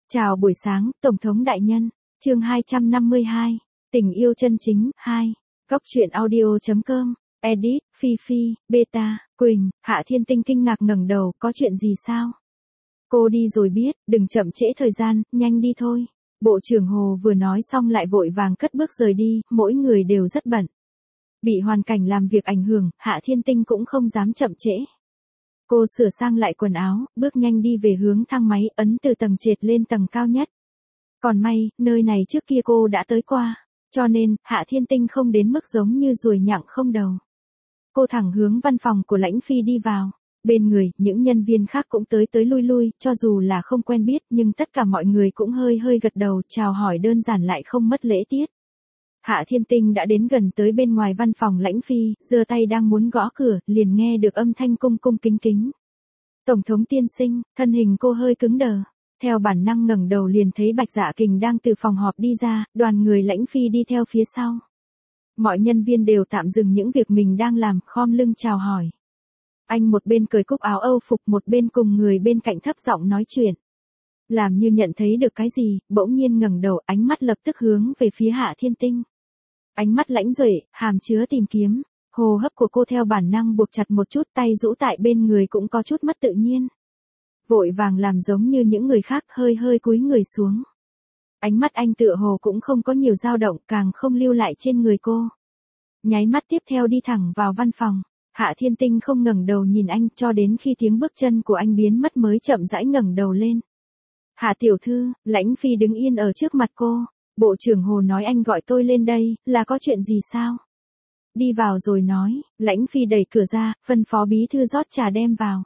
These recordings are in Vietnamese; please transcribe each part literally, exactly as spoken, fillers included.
Chào buổi sáng, Tổng thống đại nhân. Chương hai trăm năm mươi hai. Tình yêu chân chính. hai. Góc truyện audio.com. Edit, Phi Phi, Beta, Quỳnh. Hạ Thiên Tinh kinh ngạc ngẩng đầu, có chuyện gì sao? Cô đi rồi biết, đừng chậm trễ thời gian, nhanh đi thôi. Bộ trưởng Hồ vừa nói xong lại vội vàng cất bước rời đi, mỗi người đều rất bận. Bị hoàn cảnh làm việc ảnh hưởng, Hạ Thiên Tinh cũng không dám chậm trễ. Cô sửa sang lại quần áo, bước nhanh đi về hướng thang máy, ấn từ tầng trệt lên tầng cao nhất. Còn may, nơi này trước kia cô đã tới qua, cho nên, Hạ Thiên Tinh không đến mức giống như ruồi nhặng không đầu. Cô thẳng hướng văn phòng của Lãnh Phi đi vào. Bên người, những nhân viên khác cũng tới tới lui lui, cho dù là không quen biết nhưng tất cả mọi người cũng hơi hơi gật đầu chào hỏi đơn giản lại không mất lễ tiết. Hạ Thiên Tinh đã đến gần tới bên ngoài văn phòng Lãnh Phi, giơ tay đang muốn gõ cửa, liền nghe được âm thanh cung cung kính kính. Tổng thống tiên sinh, thân hình cô hơi cứng đờ. Theo bản năng ngẩng đầu liền thấy Bạch Dạ Kình đang từ phòng họp đi ra, đoàn người Lãnh Phi đi theo phía sau. Mọi nhân viên đều tạm dừng những việc mình đang làm, khom lưng chào hỏi. Anh một bên cởi cúc áo Âu phục một bên cùng người bên cạnh thấp giọng nói chuyện. Làm như nhận thấy được cái gì, bỗng nhiên ngẩng đầu, ánh mắt lập tức hướng về phía Hạ Thiên Tinh. Ánh mắt lãnh duệ, hàm chứa tìm kiếm, hô hấp của cô theo bản năng buộc chặt một chút, tay rũ tại bên người cũng có chút mất tự nhiên. Vội vàng làm giống như những người khác, hơi hơi cúi người xuống. Ánh mắt anh tựa hồ cũng không có nhiều dao động, càng không lưu lại trên người cô. Nháy mắt tiếp theo đi thẳng vào văn phòng. Hạ Thiên Tinh không ngẩng đầu nhìn anh cho đến khi tiếng bước chân của anh biến mất mới chậm rãi ngẩng đầu lên. Hạ tiểu thư, Lãnh Phi đứng yên ở trước mặt cô. Bộ trưởng Hồ nói anh gọi tôi lên đây, là có chuyện gì sao? Đi vào rồi nói, Lãnh Phi đẩy cửa ra, phân phó bí thư rót trà đem vào.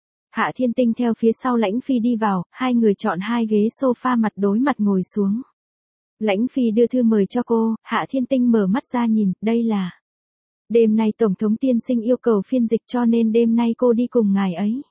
Hạ Thiên Tinh theo phía sau Lãnh Phi đi vào, hai người chọn hai ghế sofa mặt đối mặt ngồi xuống. Lãnh Phi đưa thư mời cho cô, Hạ Thiên Tinh mở mắt ra nhìn, đây là... Đêm nay Tổng thống tiên sinh yêu cầu phiên dịch cho nên đêm nay cô đi cùng ngài ấy.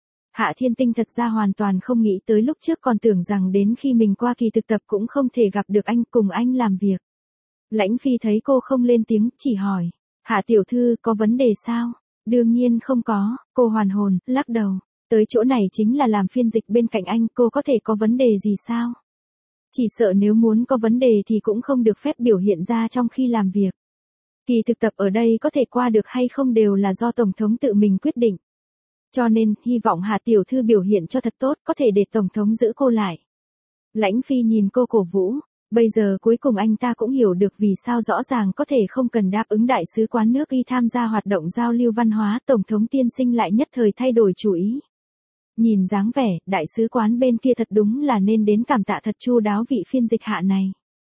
Hạ Thiên Tinh thật ra hoàn toàn không nghĩ tới lúc trước còn tưởng rằng đến khi mình qua kỳ thực tập cũng không thể gặp được anh cùng anh làm việc. Lãnh Phi thấy cô không lên tiếng, chỉ hỏi. Hạ tiểu thư có vấn đề sao? Đương nhiên không có, cô hoàn hồn, lắc đầu. Tới chỗ này chính là làm phiên dịch bên cạnh anh, cô có thể có vấn đề gì sao? Chỉ sợ nếu muốn có vấn đề thì cũng không được phép biểu hiện ra trong khi làm việc. Kỳ thực tập ở đây có thể qua được hay không đều là do Tổng thống tự mình quyết định. Cho nên, hy vọng Hạ tiểu thư biểu hiện cho thật tốt, có thể để Tổng thống giữ cô lại. Lãnh Phi nhìn cô cổ vũ, bây giờ cuối cùng anh ta cũng hiểu được vì sao rõ ràng có thể không cần đáp ứng đại sứ quán nước Y tham gia hoạt động giao lưu văn hóa, Tổng thống tiên sinh lại nhất thời thay đổi chủ ý. Nhìn dáng vẻ, đại sứ quán bên kia thật đúng là nên đến cảm tạ thật chu đáo vị phiên dịch Hạ này.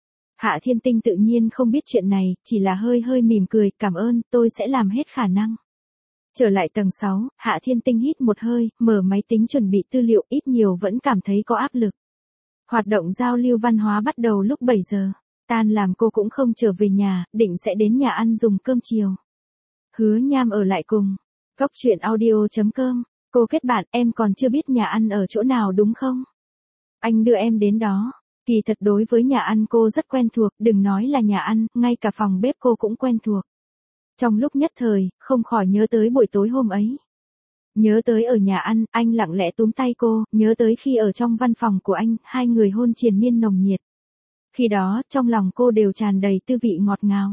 Hạ Thiên Tinh tự nhiên không biết chuyện này, chỉ là hơi hơi mỉm cười, cảm ơn, tôi sẽ làm hết khả năng. Trở lại tầng sáu, Hạ Thiên Tinh hít một hơi, mở máy tính chuẩn bị tư liệu, ít nhiều vẫn cảm thấy có áp lực. Hoạt động giao lưu văn hóa bắt đầu lúc bảy giờ, tan làm cô cũng không trở về nhà, định sẽ đến nhà ăn dùng cơm chiều. Hứa Nham ở lại cùng. Góc truyện audio.com. Cô kết bạn, em còn chưa biết nhà ăn ở chỗ nào đúng không? Anh đưa em đến đó. Kỳ thật đối với nhà ăn cô rất quen thuộc, đừng nói là nhà ăn, ngay cả phòng bếp cô cũng quen thuộc. Trong lúc nhất thời, không khỏi nhớ tới buổi tối hôm ấy. Nhớ tới ở nhà ăn, anh lặng lẽ túm tay cô, nhớ tới khi ở trong văn phòng của anh, hai người hôn triền miên nồng nhiệt. Khi đó, trong lòng cô đều tràn đầy tư vị ngọt ngào.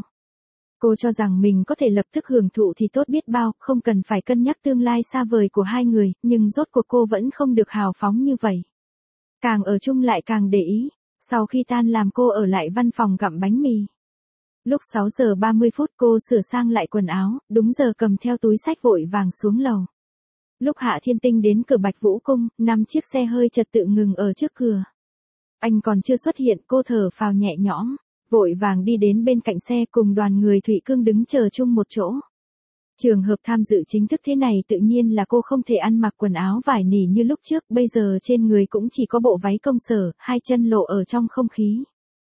Cô cho rằng mình có thể lập tức hưởng thụ thì tốt biết bao, không cần phải cân nhắc tương lai xa vời của hai người, nhưng rốt cuộc cô vẫn không được hào phóng như vậy. Càng ở chung lại càng để ý. Sau khi tan làm cô ở lại văn phòng gặm bánh mì. Lúc sáu giờ ba mươi phút cô sửa sang lại quần áo, đúng giờ cầm theo túi sách vội vàng xuống lầu. Lúc Hạ Thiên Tinh đến cửa Bạch Vũ Cung, năm chiếc xe hơi trật tự ngừng ở trước cửa. Anh còn chưa xuất hiện, cô thở phào nhẹ nhõm, vội vàng đi đến bên cạnh xe cùng đoàn người Thủy Cương đứng chờ chung một chỗ. Trường hợp tham dự chính thức thế này tự nhiên là cô không thể ăn mặc quần áo vải nỉ như lúc trước, bây giờ trên người cũng chỉ có bộ váy công sở, hai chân lộ ở trong không khí.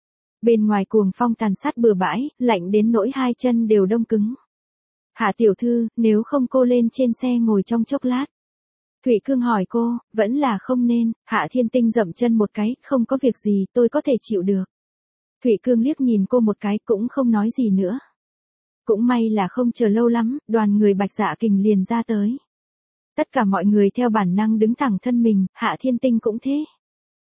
Bên ngoài cuồng phong tàn sát bừa bãi, lạnh đến nỗi hai chân đều đông cứng. Hạ tiểu thư, nếu không cô lên trên xe ngồi trong chốc lát. Thủy Cương hỏi cô, vẫn là không nên. Hạ Thiên Tinh dậm chân một cái, không có việc gì, tôi có thể chịu được. Thủy Cương liếc nhìn cô một cái cũng không nói gì nữa. Cũng may là không chờ lâu lắm, đoàn người Bạch Dạ Kình liền ra tới. Tất cả mọi người theo bản năng đứng thẳng thân mình, Hạ Thiên Tinh cũng thế.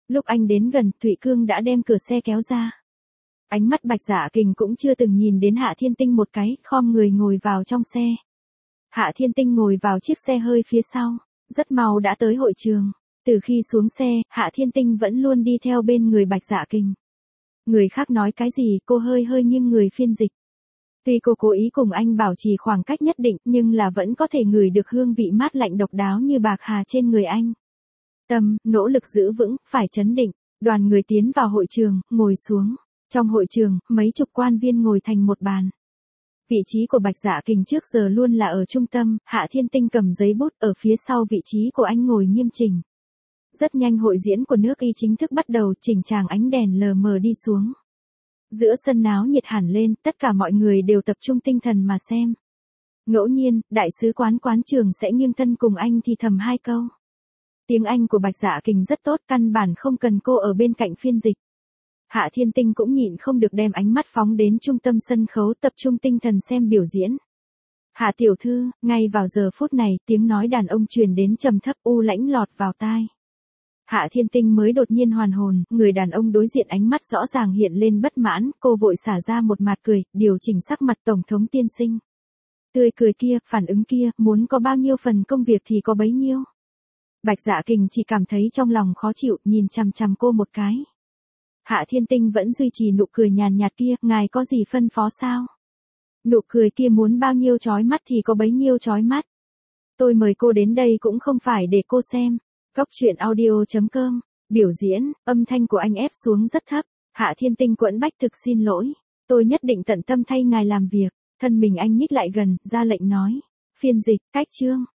Lúc anh đến gần, Thụy Cương đã đem cửa xe kéo ra. Ánh mắt Bạch Dạ Kình cũng chưa từng nhìn đến Hạ Thiên Tinh một cái, khom người ngồi vào trong xe. Hạ Thiên Tinh ngồi vào chiếc xe hơi phía sau, rất mau đã tới hội trường. Từ khi xuống xe, Hạ Thiên Tinh vẫn luôn đi theo bên người Bạch Dạ Kình. Người khác nói cái gì cô hơi hơi nghiêng người phiên dịch. Tuy cô cố ý cùng anh bảo trì khoảng cách nhất định nhưng là vẫn có thể ngửi được hương vị mát lạnh độc đáo như bạc hà trên người anh. Tâm, nỗ lực giữ vững, phải trấn định. Đoàn người tiến vào hội trường, ngồi xuống. Trong hội trường, mấy chục quan viên ngồi thành một bàn. Vị trí của Bạch Dạ Kình trước giờ luôn là ở trung tâm, Hạ Thiên Tinh cầm giấy bút ở phía sau vị trí của anh ngồi nghiêm chỉnh. Rất nhanh hội diễn của nước Y chính thức bắt đầu, chỉnh tràng ánh đèn lờ mờ đi xuống. Giữa sân náo nhiệt hẳn lên, tất cả mọi người đều tập trung tinh thần mà xem. Ngẫu nhiên, đại sứ quán quán trường sẽ nghiêng thân cùng anh thì thầm hai câu. Tiếng Anh của Bạch Dạ Kình rất tốt, căn bản không cần cô ở bên cạnh phiên dịch. Hạ Thiên Tinh cũng nhịn không được đem ánh mắt phóng đến trung tâm sân khấu tập trung tinh thần xem biểu diễn. Hạ tiểu thư, ngay vào giờ phút này, tiếng nói đàn ông truyền đến trầm thấp u lãnh lọt vào tai. Hạ Thiên Tinh mới đột nhiên hoàn hồn, người đàn ông đối diện ánh mắt rõ ràng hiện lên bất mãn, cô vội xả ra một mặt cười, điều chỉnh sắc mặt tổng thống tiên sinh. Tươi cười kia, phản ứng kia, muốn có bao nhiêu phần công việc thì có bấy nhiêu. Bạch Dạ Kình chỉ cảm thấy trong lòng khó chịu, nhìn chằm chằm cô một cái. Hạ Thiên Tinh vẫn duy trì nụ cười nhàn nhạt kia, ngài có gì phân phó sao? Nụ cười kia muốn bao nhiêu chói mắt thì có bấy nhiêu chói mắt. Tôi mời cô đến đây cũng không phải để cô xem. Cóc truyện audio chấm com, biểu diễn, âm thanh của anh ép xuống rất thấp. Hạ Thiên Tinh quẫn bách thực xin lỗi. Tôi nhất định tận tâm thay ngài làm việc. Thân mình anh nhích lại gần, ra lệnh nói. Phiên dịch, cách chương.